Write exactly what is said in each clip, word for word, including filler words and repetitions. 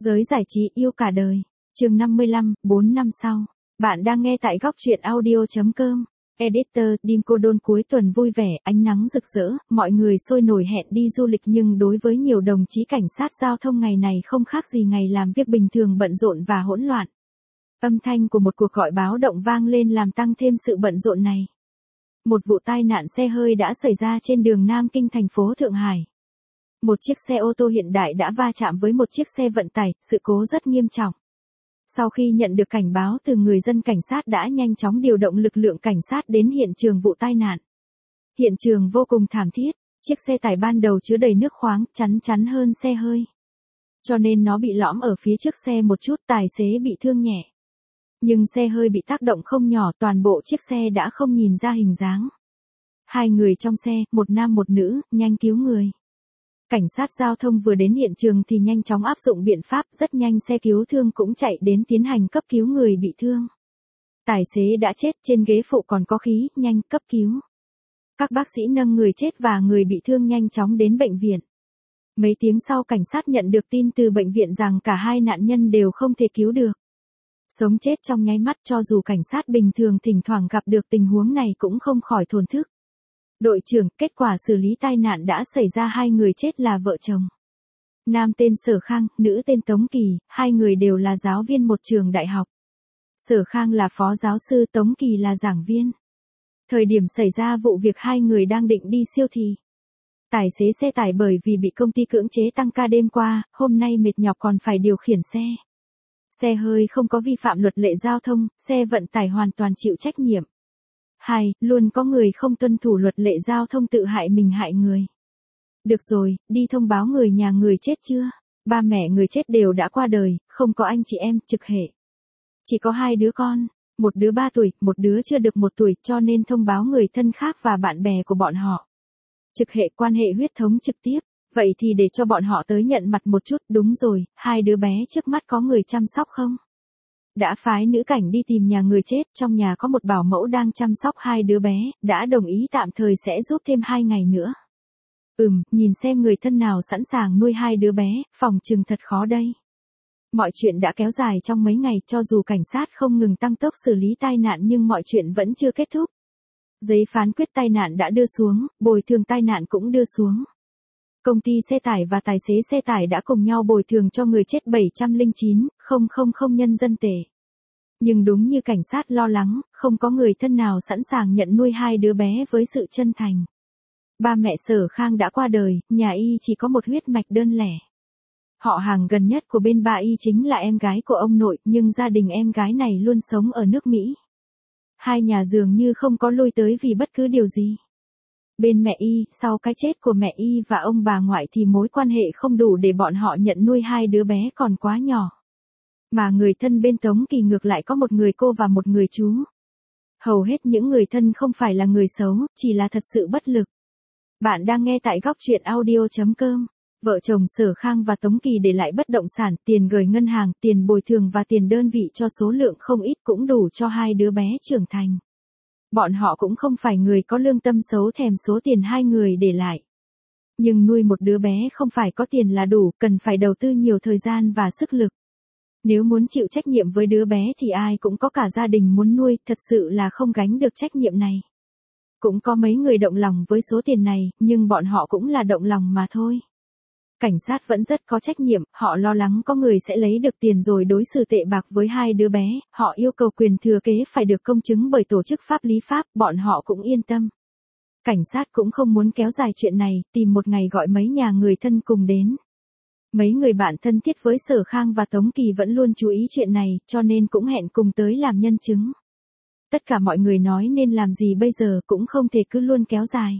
Giới giải trí yêu cả đời. Chương năm mươi lăm, bốn năm sau. Bạn đang nghe tại góc truyện audio chấm com. Editor, Dimcodon cuối tuần vui vẻ, ánh nắng rực rỡ, mọi người sôi nổi hẹn đi du lịch nhưng đối với nhiều đồng chí cảnh sát giao thông ngày này không khác gì ngày làm việc bình thường bận rộn và hỗn loạn. Âm thanh của một cuộc gọi báo động vang lên làm tăng thêm sự bận rộn này. Một vụ tai nạn xe hơi đã xảy ra trên đường Nam Kinh thành phố Thượng Hải. Một chiếc xe ô tô hiện đại đã va chạm với một chiếc xe vận tải, sự cố rất nghiêm trọng. Sau khi nhận được cảnh báo từ người dân, cảnh sát đã nhanh chóng điều động lực lượng cảnh sát đến hiện trường vụ tai nạn. Hiện trường vô cùng thảm thiết, chiếc xe tải ban đầu chứa đầy nước khoáng, chắn chắn hơn xe hơi. Cho nên nó bị lõm ở phía trước xe một chút, tài xế bị thương nhẹ. Nhưng xe hơi bị tác động không nhỏ, toàn bộ chiếc xe đã không nhìn ra hình dáng. Hai người trong xe, một nam một nữ, nhanh cứu người. Cảnh sát giao thông vừa đến hiện trường thì nhanh chóng áp dụng biện pháp, rất nhanh xe cứu thương cũng chạy đến tiến hành cấp cứu người bị thương. Tài xế đã chết, trên ghế phụ còn có khí, nhanh cấp cứu. Các bác sĩ nâng người chết và người bị thương nhanh chóng đến bệnh viện. Mấy tiếng sau, cảnh sát nhận được tin từ bệnh viện rằng cả hai nạn nhân đều không thể cứu được. Sống chết trong nháy mắt, cho dù cảnh sát bình thường thỉnh thoảng gặp được tình huống này cũng không khỏi thổn thức. Đội trưởng, kết quả xử lý tai nạn đã xảy ra, hai người chết là vợ chồng. Nam tên Sở Khang, nữ tên Tống Kỳ, hai người đều là giáo viên một trường đại học. Sở Khang là phó giáo sư, Tống Kỳ là giảng viên. Thời điểm xảy ra vụ việc hai người đang định đi siêu thị. Tài xế xe tải bởi vì bị công ty cưỡng chế tăng ca đêm qua, hôm nay mệt nhọc còn phải điều khiển xe. Xe hơi không có vi phạm luật lệ giao thông, xe vận tải hoàn toàn chịu trách nhiệm. Hai, luôn có người không tuân thủ luật lệ giao thông tự hại mình hại người. Được rồi, đi thông báo người nhà người chết chưa? Ba mẹ người chết đều đã qua đời, không có anh chị em, trực hệ. Chỉ có hai đứa con, một đứa ba tuổi, một đứa chưa được một tuổi, cho nên thông báo người thân khác và bạn bè của bọn họ. Trực hệ, quan hệ huyết thống trực tiếp, vậy thì để cho bọn họ tới nhận mặt một chút. Đúng rồi, hai đứa bé trước mắt có người chăm sóc không? Đã phái nữ cảnh đi tìm nhà người chết, trong nhà có một bảo mẫu đang chăm sóc hai đứa bé, đã đồng ý tạm thời sẽ giúp thêm hai ngày nữa. Ừm, nhìn xem người thân nào sẵn sàng nuôi hai đứa bé, phòng chừng thật khó đây. Mọi chuyện đã kéo dài trong mấy ngày, cho dù cảnh sát không ngừng tăng tốc xử lý tai nạn nhưng mọi chuyện vẫn chưa kết thúc. Giấy phán quyết tai nạn đã đưa xuống, bồi thường tai nạn cũng đưa xuống. Công ty xe tải và tài xế xe tải đã cùng nhau bồi thường cho người chết bảy trăm lẻ chín nghìn nhân dân tệ. Nhưng đúng như cảnh sát lo lắng, không có người thân nào sẵn sàng nhận nuôi hai đứa bé với sự chân thành. Ba mẹ Sở Khang đã qua đời, nhà y chỉ có một huyết mạch đơn lẻ. Họ hàng gần nhất của bên ba y chính là em gái của ông nội, nhưng gia đình em gái này luôn sống ở nước Mỹ. Hai nhà dường như không có lui tới vì bất cứ điều gì. Bên mẹ y, sau cái chết của mẹ y và ông bà ngoại thì mối quan hệ không đủ để bọn họ nhận nuôi hai đứa bé còn quá nhỏ. Mà người thân bên Tống Kỳ ngược lại có một người cô và một người chú. Hầu hết những người thân không phải là người xấu, chỉ là thật sự bất lực. Bạn đang nghe tại góc truyện audio chấm com. Vợ chồng Sở Khang và Tống Kỳ để lại bất động sản, tiền gửi ngân hàng, tiền bồi thường và tiền đơn vị cho số lượng không ít cũng đủ cho hai đứa bé trưởng thành. Bọn họ cũng không phải người có lương tâm xấu thèm số tiền hai người để lại. Nhưng nuôi một đứa bé không phải có tiền là đủ, cần phải đầu tư nhiều thời gian và sức lực. Nếu muốn chịu trách nhiệm với đứa bé thì ai cũng có cả gia đình muốn nuôi, thật sự là không gánh được trách nhiệm này. Cũng có mấy người động lòng với số tiền này, nhưng bọn họ cũng là động lòng mà thôi. Cảnh sát vẫn rất có trách nhiệm, họ lo lắng có người sẽ lấy được tiền rồi đối xử tệ bạc với hai đứa bé, họ yêu cầu quyền thừa kế phải được công chứng bởi tổ chức pháp lý Pháp, bọn họ cũng yên tâm. Cảnh sát cũng không muốn kéo dài chuyện này, tìm một ngày gọi mấy nhà người thân cùng đến. Mấy người bạn thân thiết với Sở Khang và Tống Kỳ vẫn luôn chú ý chuyện này, cho nên cũng hẹn cùng tới làm nhân chứng. Tất cả mọi người nói nên làm gì bây giờ, cũng không thể cứ luôn kéo dài.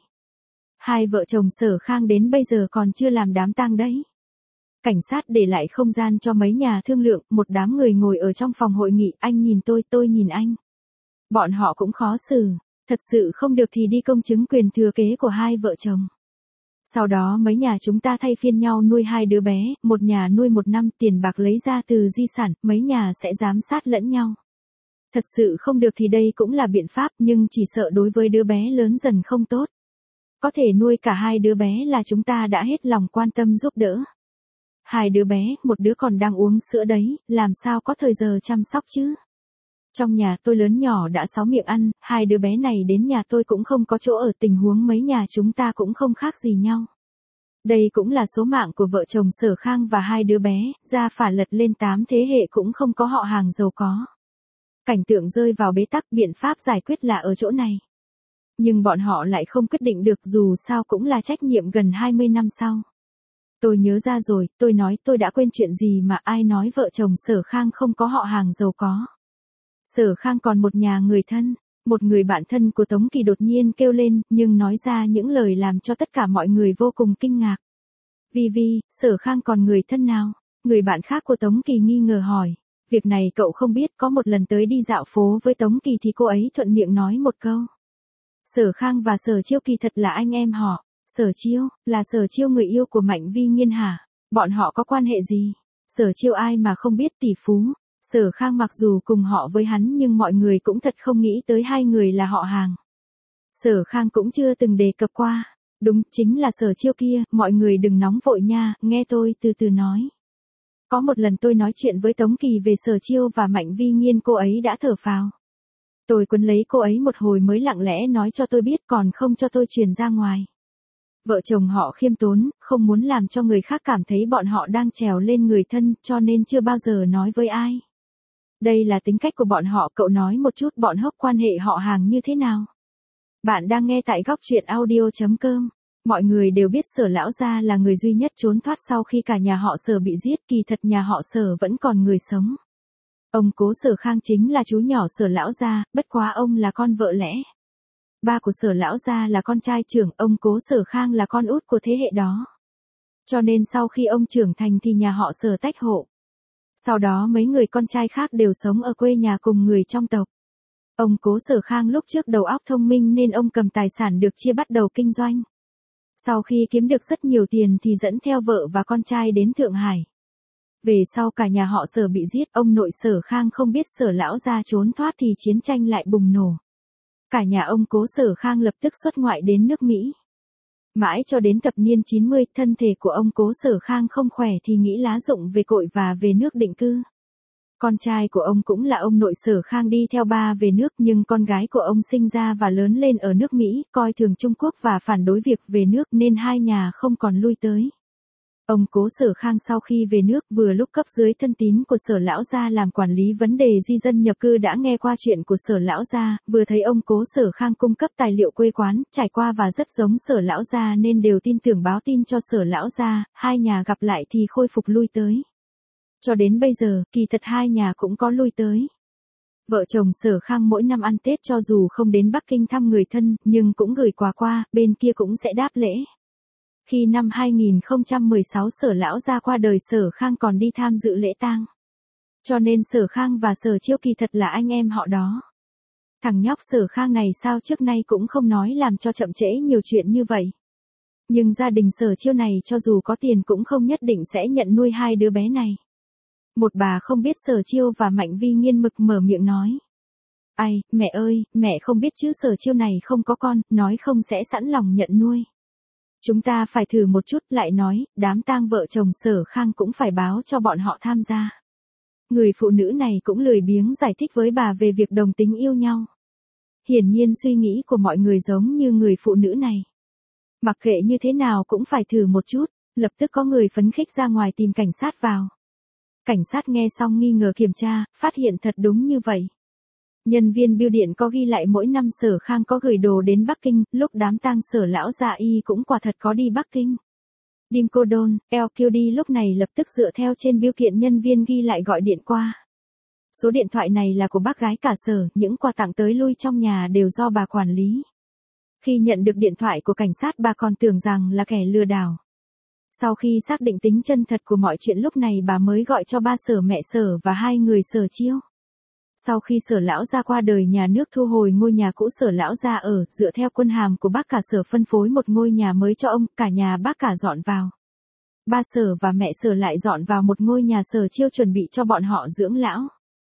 Hai vợ chồng Sở Khang đến bây giờ còn chưa làm đám tang đấy. Cảnh sát để lại không gian cho mấy nhà thương lượng, một đám người ngồi ở trong phòng hội nghị, anh nhìn tôi, tôi nhìn anh. Bọn họ cũng khó xử, thật sự không được thì đi công chứng quyền thừa kế của hai vợ chồng. Sau đó mấy nhà chúng ta thay phiên nhau nuôi hai đứa bé, một nhà nuôi một năm, tiền bạc lấy ra từ di sản, mấy nhà sẽ giám sát lẫn nhau. Thật sự không được thì đây cũng là biện pháp, nhưng chỉ sợ đối với đứa bé lớn dần không tốt. Có thể nuôi cả hai đứa bé là chúng ta đã hết lòng quan tâm giúp đỡ. hai đứa bé, một đứa còn đang uống sữa đấy, làm sao có thời giờ chăm sóc chứ. Trong nhà tôi lớn nhỏ đã sáu miệng ăn, hai đứa bé này đến nhà tôi cũng không có chỗ ở, tình huống mấy nhà chúng ta cũng không khác gì nhau. Đây cũng là số mạng của vợ chồng Sở Khang và hai đứa bé, ra phả lật lên tám thế hệ cũng không có họ hàng giàu có. Cảnh tượng rơi vào bế tắc, biện pháp giải quyết là ở chỗ này. Nhưng bọn họ lại không quyết định được, dù sao cũng là trách nhiệm gần hai mươi năm sau. Tôi nhớ ra rồi, tôi nói tôi đã quên chuyện gì mà ai nói vợ chồng Sở Khang không có họ hàng giàu có. Sở Khang còn một nhà người thân, một người bạn thân của Tống Kỳ đột nhiên kêu lên, nhưng nói ra những lời làm cho tất cả mọi người vô cùng kinh ngạc. Vi Vi, Sở Khang còn người thân nào? Người bạn khác của Tống Kỳ nghi ngờ hỏi. Việc này cậu không biết, có một lần tới đi dạo phố với Tống Kỳ thì cô ấy thuận miệng nói một câu. Sở Khang và Sở Chiêu kỳ thật là anh em họ. Sở Chiêu, là Sở Chiêu người yêu của Mạnh Vi Nghiên hả? Bọn họ có quan hệ gì? Sở Chiêu ai mà không biết, tỷ phú. Sở Khang mặc dù cùng họ với hắn nhưng mọi người cũng thật không nghĩ tới hai người là họ hàng. Sở Khang cũng chưa từng đề cập qua. Đúng, chính là Sở Chiêu kia, mọi người đừng nóng vội nha, nghe tôi từ từ nói. Có một lần tôi nói chuyện với Tống Kỳ về Sở Chiêu và Mạnh Vi Nghiên, cô ấy đã thở phào. Tôi quấn lấy cô ấy một hồi mới lặng lẽ nói cho tôi biết, còn không cho tôi truyền ra ngoài. Vợ chồng họ khiêm tốn, không muốn làm cho người khác cảm thấy bọn họ đang trèo lên người thân, cho nên chưa bao giờ nói với ai. Đây là tính cách của bọn họ, cậu nói một chút bọn Hốc quan hệ họ hàng như thế nào. Bạn đang nghe tại góc truyện audio chấm com. Mọi người đều biết Sở lão gia là người duy nhất trốn thoát sau khi cả nhà họ Sở bị giết, kỳ thật nhà họ Sở vẫn còn người sống. Ông Cố Sở Khang chính là chú nhỏ Sở lão gia, bất quá ông là con vợ lẽ. Ba của Sở lão gia là con trai trưởng, ông Cố Sở Khang là con út của thế hệ đó. Cho nên sau khi ông trưởng thành thì nhà họ Sở tách hộ. Sau đó mấy người con trai khác đều sống ở quê nhà cùng người trong tộc. Ông Cố Sở Khang lúc trước đầu óc thông minh nên ông cầm tài sản được chia bắt đầu kinh doanh. Sau khi kiếm được rất nhiều tiền thì dẫn theo vợ và con trai đến Thượng Hải. Về sau cả nhà họ Sở bị giết, ông nội Sở Khang không biết Sở lão gia trốn thoát thì chiến tranh lại bùng nổ. Cả nhà ông Cố Sở Khang lập tức xuất ngoại đến nước Mỹ. Mãi cho đến thập niên chín mươi, thân thể của ông Cố Sở Khang không khỏe thì nghĩ lá dụng về cội và về nước định cư. Con trai của ông cũng là ông nội Sở Khang đi theo ba về nước, nhưng con gái của ông sinh ra và lớn lên ở nước Mỹ, coi thường Trung Quốc và phản đối việc về nước nên hai nhà không còn lui tới. Ông Cố Sở Khang sau khi về nước vừa lúc cấp dưới thân tín của Sở lão gia làm quản lý vấn đề di dân nhập cư đã nghe qua chuyện của Sở lão gia, vừa thấy ông Cố Sở Khang cung cấp tài liệu quê quán, trải qua và rất giống Sở lão gia nên đều tin tưởng báo tin cho Sở lão gia, hai nhà gặp lại thì khôi phục lui tới. Cho đến bây giờ, kỳ thật hai nhà cũng có lui tới. Vợ chồng Sở Khang mỗi năm ăn Tết cho dù không đến Bắc Kinh thăm người thân, nhưng cũng gửi quà qua, bên kia cũng sẽ đáp lễ. Khi năm hai nghìn không trăm mười sáu Sở lão gia qua đời, Sở Khang còn đi tham dự lễ tang. Cho nên Sở Khang và Sở Chiêu kỳ thật là anh em họ đó. Thằng nhóc Sở Khang này sao trước nay cũng không nói làm cho chậm trễ nhiều chuyện như vậy. Nhưng gia đình Sở Chiêu này cho dù có tiền cũng không nhất định sẽ nhận nuôi hai đứa bé này. Một bà không biết Sở Chiêu và Mạnh Vi Nghiên mực mở miệng nói. Ai, mẹ ơi, mẹ không biết chứ Sở Chiêu này không có con, nói không sẽ sẵn lòng nhận nuôi. Chúng ta phải thử một chút, lại nói, đám tang vợ chồng Sở Khang cũng phải báo cho bọn họ tham gia. Người phụ nữ này cũng lười biếng giải thích với bà về việc đồng tính yêu nhau. Hiển nhiên suy nghĩ của mọi người giống như người phụ nữ này. Mặc kệ như thế nào cũng phải thử một chút, lập tức có người phấn khích ra ngoài tìm cảnh sát vào. Cảnh sát nghe xong nghi ngờ kiểm tra, phát hiện thật đúng như vậy. Nhân viên bưu điện có ghi lại mỗi năm Sở Khang có gửi đồ đến Bắc Kinh, lúc đám tang Sở lão gia y cũng quả thật có đi Bắc Kinh. Dimkodon, lờ quy đê lúc này lập tức dựa theo trên bưu kiện nhân viên ghi lại gọi điện qua. Số điện thoại này là của bác gái cả Sở, những quà tặng tới lui trong nhà đều do bà quản lý. Khi nhận được điện thoại của cảnh sát bà còn tưởng rằng là kẻ lừa đảo. Sau khi xác định tính chân thật của mọi chuyện lúc này bà mới gọi cho ba Sở, mẹ Sở và hai người Sở Chiêu. Sau khi Sở lão gia qua đời, nhà nước thu hồi ngôi nhà cũ Sở lão gia ở, dựa theo quân hàm của bác cả Sở phân phối một ngôi nhà mới cho ông, cả nhà bác cả dọn vào. Ba Sở và mẹ Sở lại dọn vào một ngôi nhà Sở Chiêu chuẩn bị cho bọn họ dưỡng lão.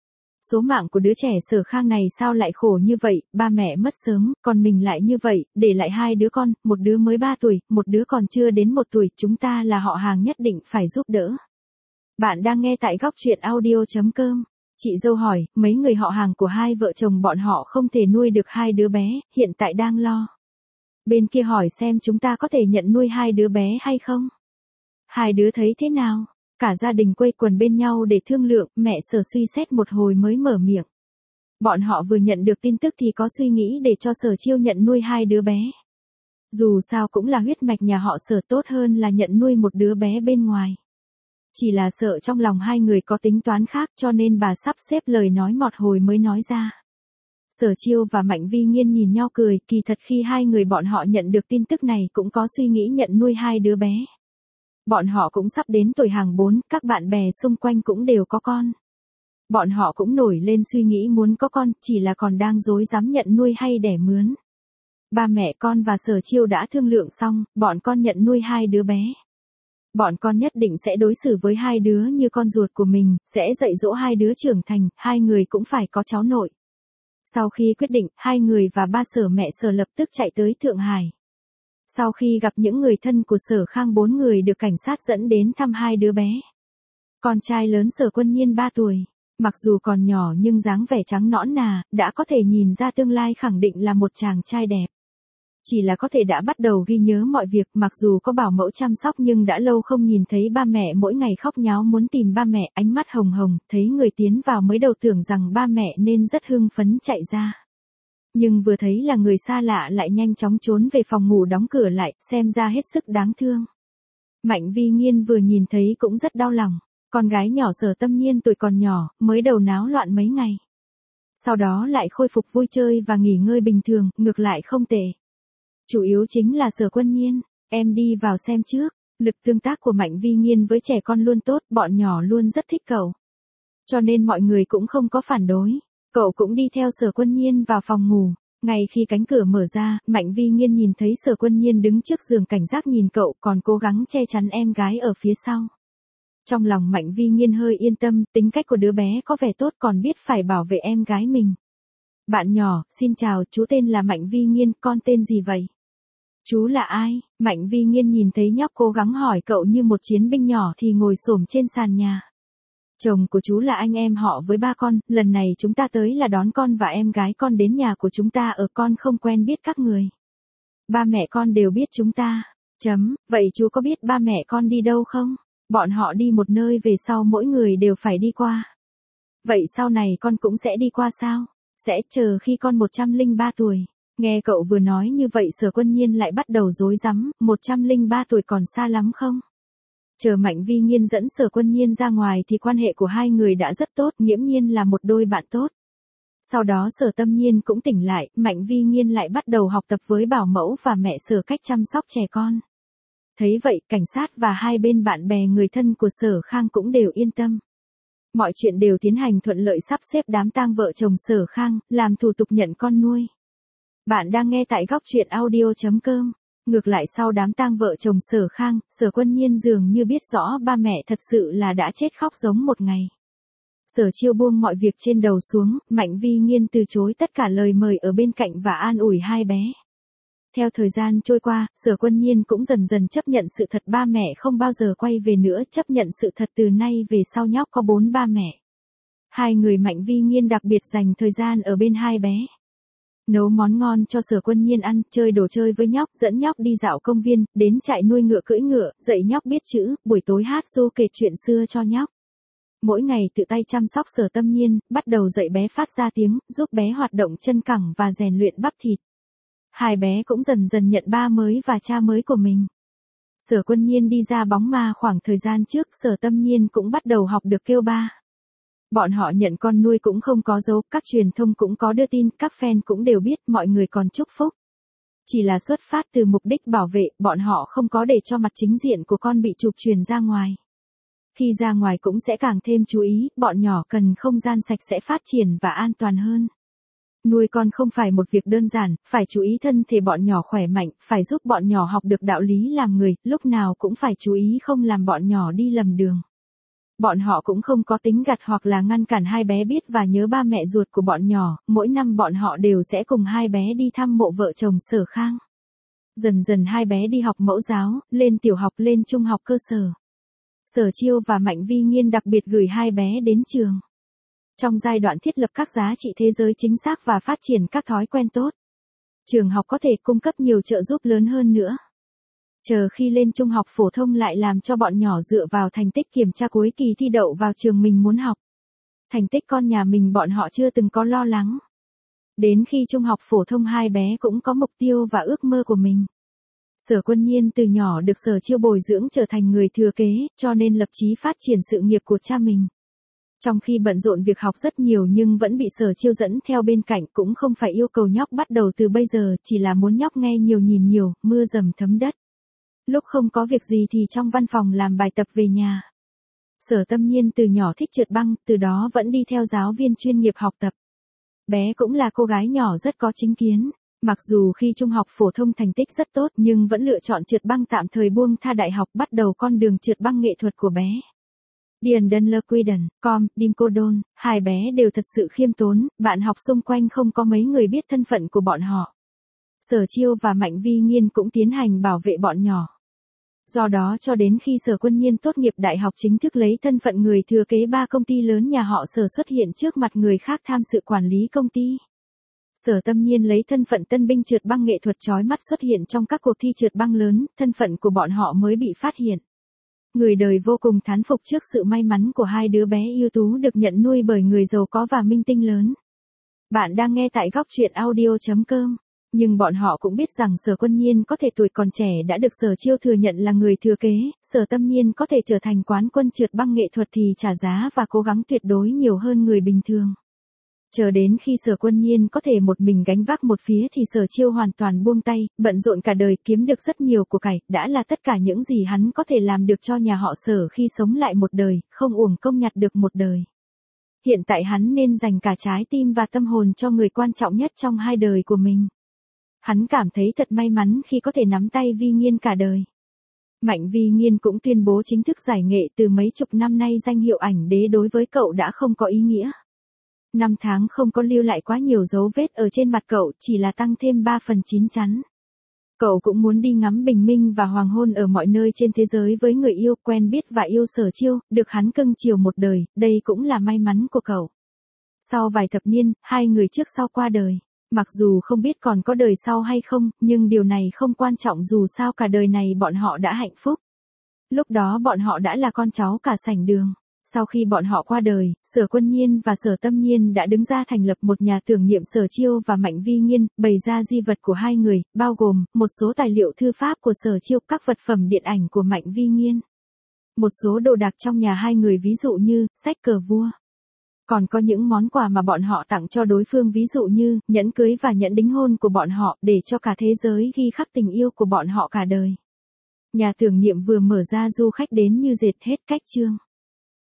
Số mạng của đứa trẻ Sở Khang này sao lại khổ như vậy, ba mẹ mất sớm, còn mình lại như vậy, để lại hai đứa con, một đứa mới ba tuổi, một đứa còn chưa đến một tuổi, chúng ta là họ hàng nhất định phải giúp đỡ. Bạn đang nghe tại góc truyện audio chấm com. Chị dâu hỏi, mấy người họ hàng của hai vợ chồng bọn họ không thể nuôi được hai đứa bé, hiện tại đang lo. Bên kia hỏi xem chúng ta có thể nhận nuôi hai đứa bé hay không? Hai đứa thấy thế nào? Cả gia đình quây quần bên nhau để thương lượng, mẹ Sở suy xét một hồi mới mở miệng. Bọn họ vừa nhận được tin tức thì có suy nghĩ để cho Sở Chiêu nhận nuôi hai đứa bé. Dù sao cũng là huyết mạch nhà họ Sở, tốt hơn là nhận nuôi một đứa bé bên ngoài. Chỉ là sợ trong lòng hai người có tính toán khác cho nên bà sắp xếp lời nói một hồi mới nói ra. Sở Chiêu và Mạnh Vi Nghiên nhìn nhau cười, kỳ thật khi hai người bọn họ nhận được tin tức này cũng có suy nghĩ nhận nuôi hai đứa bé. Bọn họ cũng sắp đến tuổi hàng bốn, các bạn bè xung quanh cũng đều có con. Bọn họ cũng nổi lên suy nghĩ muốn có con, chỉ là còn đang rối rắm nhận nuôi hay đẻ mướn. Ba mẹ con và Sở Chiêu đã thương lượng xong, bọn con nhận nuôi hai đứa bé. Bọn con nhất định sẽ đối xử với hai đứa như con ruột của mình, sẽ dạy dỗ hai đứa trưởng thành, hai người cũng phải có cháu nội. Sau khi quyết định, hai người và ba Sở mẹ Sở lập tức chạy tới Thượng Hải. Sau khi gặp những người thân của Sở Khang, bốn người được cảnh sát dẫn đến thăm hai đứa bé. Con trai lớn Sở Quân Nhiên ba tuổi, mặc dù còn nhỏ nhưng dáng vẻ trắng nõn nà, đã có thể nhìn ra tương lai khẳng định là một chàng trai đẹp. Chỉ là có thể đã bắt đầu ghi nhớ mọi việc, mặc dù có bảo mẫu chăm sóc nhưng đã lâu không nhìn thấy ba mẹ, mỗi ngày khóc nháo muốn tìm ba mẹ, ánh mắt hồng hồng, thấy người tiến vào mới đầu tưởng rằng ba mẹ nên rất hưng phấn chạy ra. Nhưng vừa thấy là người xa lạ lại nhanh chóng trốn về phòng ngủ đóng cửa lại, xem ra hết sức đáng thương. Mạnh Vi Nghiên vừa nhìn thấy cũng rất đau lòng, con gái nhỏ Sở Tâm Nhiên tuổi còn nhỏ, mới đầu náo loạn mấy ngày. Sau đó lại khôi phục vui chơi và nghỉ ngơi bình thường, ngược lại không tệ. Chủ yếu chính là Sở Quân Nhiên, em đi vào xem trước, lực tương tác của Mạnh Vi Nghiên với trẻ con luôn tốt, bọn nhỏ luôn rất thích cậu. Cho nên mọi người cũng không có phản đối, cậu cũng đi theo Sở Quân Nhiên vào phòng ngủ. Ngay khi cánh cửa mở ra, Mạnh Vi Nghiên nhìn thấy Sở Quân Nhiên đứng trước giường cảnh giác nhìn cậu, còn cố gắng che chắn em gái ở phía sau. Trong lòng Mạnh Vi Nghiên hơi yên tâm, tính cách của đứa bé có vẻ tốt, còn biết phải bảo vệ em gái mình. Bạn nhỏ, xin chào, chú tên là Mạnh Vi Nghiên, con tên gì vậy? Chú là ai? Mạnh Vi Nghiên nhìn thấy nhóc cố gắng hỏi cậu như một chiến binh nhỏ thì ngồi xổm trên sàn nhà. Chồng của chú là anh em họ với ba con, lần này chúng ta tới là đón con và em gái con đến nhà của chúng ta ở, con không quen biết các người. Ba mẹ con đều biết chúng ta. Chấm, vậy chú có biết ba mẹ con đi đâu không? Bọn họ đi một nơi về sau mỗi người đều phải đi qua. Vậy sau này con cũng sẽ đi qua sao? Sẽ, chờ khi con một trăm lẻ ba tuổi. Nghe cậu vừa nói như vậy Sở Quân Nhiên lại bắt đầu rối rắm, một trăm lẻ ba tuổi còn xa lắm không? Chờ Mạnh Vi Nghiên dẫn Sở Quân Nhiên ra ngoài thì quan hệ của hai người đã rất tốt, nghiễm nhiên là một đôi bạn tốt. Sau đó Sở Tâm Nhiên cũng tỉnh lại, Mạnh Vi Nghiên lại bắt đầu học tập với bảo mẫu và mẹ Sở cách chăm sóc trẻ con. Thấy vậy, cảnh sát và hai bên bạn bè người thân của Sở Khang cũng đều yên tâm. Mọi chuyện đều tiến hành thuận lợi, sắp xếp đám tang vợ chồng Sở Khang, làm thủ tục nhận con nuôi. Bạn đang nghe tại góc truyện audio chấm com. Ngược lại sau đám tang vợ chồng Sở Khang, Sở Quân Nhiên dường như biết rõ ba mẹ thật sự là đã chết, khóc giống một ngày. Sở Chiêu buông mọi việc trên đầu xuống, Mạnh Vi Nghiên từ chối tất cả lời mời ở bên cạnh và an ủi hai bé. Theo thời gian trôi qua, Sở Quân Nhiên cũng dần dần chấp nhận sự thật ba mẹ không bao giờ quay về nữa, chấp nhận sự thật từ nay về sau nhóc có bốn ba mẹ. Hai người Mạnh Vi Nghiên đặc biệt dành thời gian ở bên hai bé. Nấu món ngon cho Sở Quân Nhiên ăn, chơi đồ chơi với nhóc, dẫn nhóc đi dạo công viên, đến trại nuôi ngựa cưỡi ngựa, dạy nhóc biết chữ, buổi tối hát ru kể chuyện xưa cho nhóc. Mỗi ngày tự tay chăm sóc Sở Tâm Nhiên, bắt đầu dạy bé phát ra tiếng, giúp bé hoạt động chân cẳng và rèn luyện bắp thịt. Hai bé cũng dần dần nhận ba mới và cha mới của mình. Sở Quân Nhiên đi ra bóng ma khoảng thời gian trước, Sở Tâm Nhiên cũng bắt đầu học được kêu ba. Bọn họ nhận con nuôi cũng không có giấu, các truyền thông cũng có đưa tin, các fan cũng đều biết, mọi người còn chúc phúc. Chỉ là xuất phát từ mục đích bảo vệ, bọn họ không có để cho mặt chính diện của con bị chụp truyền ra ngoài. Khi ra ngoài cũng sẽ càng thêm chú ý, bọn nhỏ cần không gian sạch sẽ, phát triển và an toàn hơn. Nuôi con không phải một việc đơn giản, phải chú ý thân thể bọn nhỏ khỏe mạnh, phải giúp bọn nhỏ học được đạo lý làm người, lúc nào cũng phải chú ý không làm bọn nhỏ đi lầm đường. Bọn họ cũng không có tính gạt hoặc là ngăn cản hai bé biết và nhớ ba mẹ ruột của bọn nhỏ, mỗi năm bọn họ đều sẽ cùng hai bé đi thăm mộ vợ chồng Sở Khang. Dần dần hai bé đi học mẫu giáo, lên tiểu học, lên trung học cơ sở. Sở Chiêu và Mạnh Vi Nghiên đặc biệt gửi hai bé đến trường. Trong giai đoạn thiết lập các giá trị thế giới chính xác và phát triển các thói quen tốt, trường học có thể cung cấp nhiều trợ giúp lớn hơn nữa. Chờ khi lên trung học phổ thông lại làm cho bọn nhỏ dựa vào thành tích kiểm tra cuối kỳ thi đậu vào trường mình muốn học. Thành tích con nhà mình bọn họ chưa từng có lo lắng. Đến khi trung học phổ thông hai bé cũng có mục tiêu và ước mơ của mình. Sở Quân Nhiên từ nhỏ được Sở Chiêu bồi dưỡng trở thành người thừa kế, cho nên lập chí phát triển sự nghiệp của cha mình. Trong khi bận rộn việc học rất nhiều nhưng vẫn bị Sở Chiêu dẫn theo bên cạnh, cũng không phải yêu cầu nhóc bắt đầu từ bây giờ, chỉ là muốn nhóc nghe nhiều nhìn nhiều, mưa dầm thấm đất. Lúc không có việc gì thì trong văn phòng làm bài tập về nhà. Sở Tâm Nhiên từ nhỏ thích trượt băng, từ đó vẫn đi theo giáo viên chuyên nghiệp học tập. Bé cũng là cô gái nhỏ rất có chính kiến. Mặc dù khi trung học phổ thông thành tích rất tốt nhưng vẫn lựa chọn trượt băng tạm thời buông tha đại học, bắt đầu con đường trượt băng nghệ thuật của bé. Điền Đơn Lơ Quy Đần, Com, Dimcodon, hai bé đều thật sự khiêm tốn, bạn học xung quanh không có mấy người biết thân phận của bọn họ. Sở Chiêu và Mạnh Vi Nghiên cũng tiến hành bảo vệ bọn nhỏ. Do đó cho đến khi Sở Quân Nhiên tốt nghiệp đại học chính thức lấy thân phận người thừa kế ba công ty lớn nhà họ Sở xuất hiện trước mặt người khác tham dự quản lý công ty. Sở Tâm Nhiên lấy thân phận tân binh trượt băng nghệ thuật chói mắt xuất hiện trong các cuộc thi trượt băng lớn, thân phận của bọn họ mới bị phát hiện. Người đời vô cùng thán phục trước sự may mắn của hai đứa bé ưu tú được nhận nuôi bởi người giàu có và minh tinh lớn. Bạn đang nghe tại góc truyện audio chấm com. Nhưng bọn họ cũng biết rằng Sở Quân Nhiên có thể tuổi còn trẻ đã được Sở Chiêu thừa nhận là người thừa kế, Sở Tâm Nhiên có thể trở thành quán quân trượt băng nghệ thuật thì trả giá và cố gắng tuyệt đối nhiều hơn người bình thường. Chờ đến khi Sở Quân Nhiên có thể một mình gánh vác một phía thì Sở Chiêu hoàn toàn buông tay, bận rộn cả đời kiếm được rất nhiều của cải, đã là tất cả những gì hắn có thể làm được cho nhà họ Sở khi sống lại một đời, không uổng công nhặt được một đời. Hiện tại hắn nên dành cả trái tim và tâm hồn cho người quan trọng nhất trong hai đời của mình. Hắn cảm thấy thật may mắn khi có thể nắm tay Vi Nghiên cả đời. Mạnh Vi Nghiên cũng tuyên bố chính thức giải nghệ, từ mấy chục năm nay danh hiệu ảnh đế đối với cậu đã không có ý nghĩa. Năm tháng không có lưu lại quá nhiều dấu vết ở trên mặt cậu, chỉ là tăng thêm ba phần chín chắn. Cậu cũng muốn đi ngắm bình minh và hoàng hôn ở mọi nơi trên thế giới với người yêu, quen biết và yêu Sở Chiêu, được hắn cưng chiều một đời, đây cũng là may mắn của cậu. Sau vài thập niên, hai người trước sau qua đời. Mặc dù không biết còn có đời sau hay không, nhưng điều này không quan trọng, dù sao cả đời này bọn họ đã hạnh phúc. Lúc đó bọn họ đã là con cháu cả sảnh đường. Sau khi bọn họ qua đời, Sở Quân Nhiên và Sở Tâm Nhiên đã đứng ra thành lập một nhà tưởng niệm Sở Chiêu và Mạnh Vi Nghiên, bày ra di vật của hai người, bao gồm một số tài liệu thư pháp của Sở Chiêu, các vật phẩm điện ảnh của Mạnh Vi Nghiên, một số đồ đạc trong nhà hai người, ví dụ như sách cờ vua. Còn có những món quà mà bọn họ tặng cho đối phương, ví dụ như nhẫn cưới và nhẫn đính hôn của bọn họ, để cho cả thế giới ghi khắc tình yêu của bọn họ cả đời. Nhà tưởng niệm vừa mở ra, du khách đến như dệt hết cách chương.